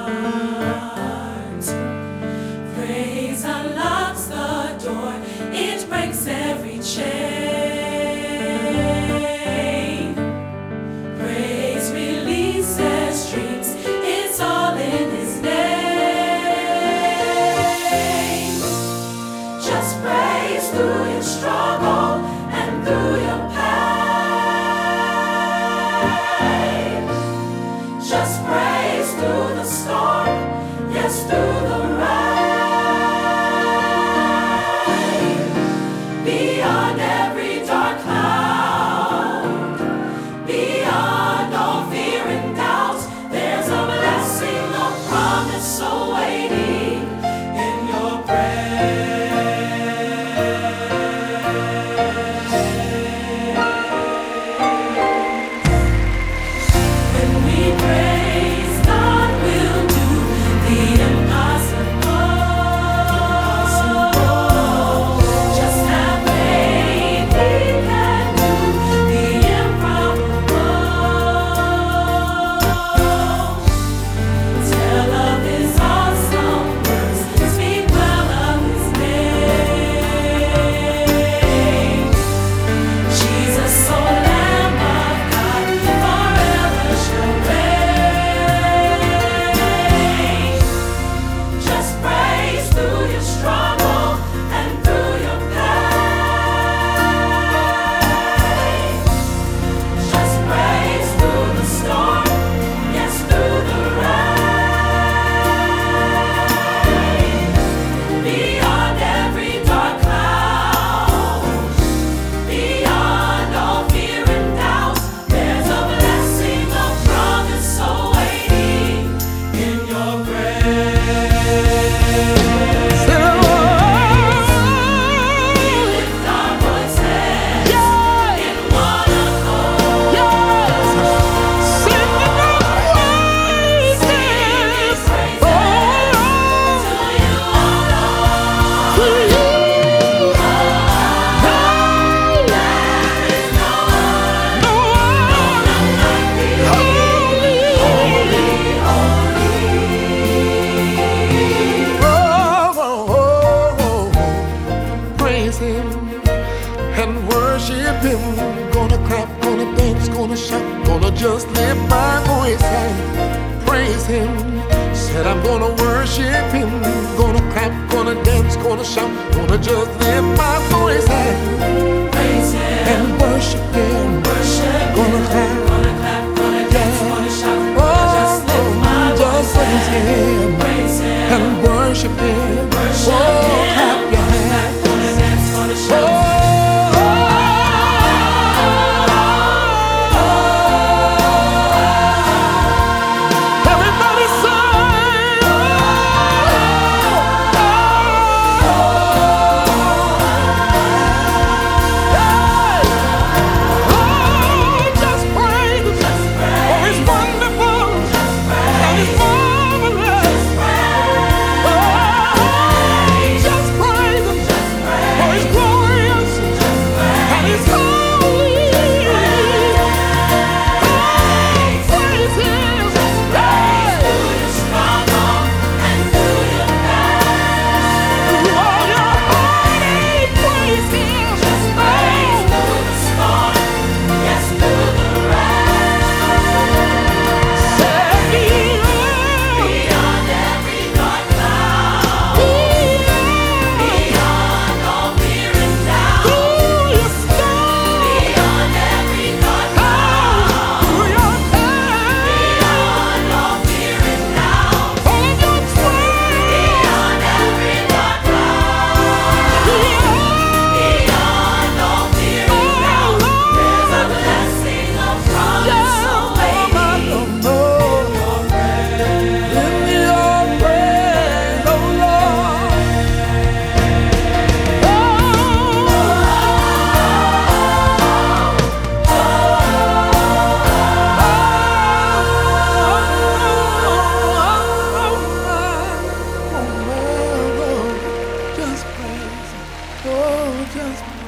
Praise unlocks the door, it breaks every chain. Praise releases dreams, it's all in His name. Just praise through your struggle and through your pain. Just praise through the storm, yes, through the rain. Beyond every dark cloud, beyond all fear and doubt, there's a blessing, a promise awaiting in your praise. When we praise, God will do the impossible. Just have faith, He can do the improbable. Tell of His awesome works, speak well of His name. Jesus, O Lamb of God, forever shall reign. Just praise through your struggle and through your pain. Just praise through the storm, yes, through the rain. Beyond every dark cloud, beyond all fear and doubt, there's a blessing, a promise awaiting in your grace. We lift our voices in one accord, singing praises to you, our Lord. There is no one, none like Thee. Holy, holy, Praise Him and worship Him. Gonna clap, gonna dance, gonna shout, gonna just lift my voice and praise Him. Said I'm gonna worship Him. Gonna clap, gonna dance, gonna shout, gonna just lift my voice Praise Him, and worship Him. worship Gonna Him, clap, gonna clap, gonna dance, gonna shout, gonna just lift my just voice praise Him praise Him, and worship Him. worship Oh, Him, clap your gonna hands. clap, gonna dance, gonna shout. Everybody just praise Him, for He's wonderful and He's marvelous. Just praise Him, for He's glorious and He's holy. Praise Him, Through your struggle and through your pain. all your heartache. Praise Him, Just praise through the storm, yes, through the rain. Beyond every dark cloud, beyond all fear and doubt, beyond every dark cloud, beyond all fear and doubt, beyond every dark cloud, beyond all fear and doubt, there's a blessing, a promise awaiting in your praise. Just praise Him. Oh, just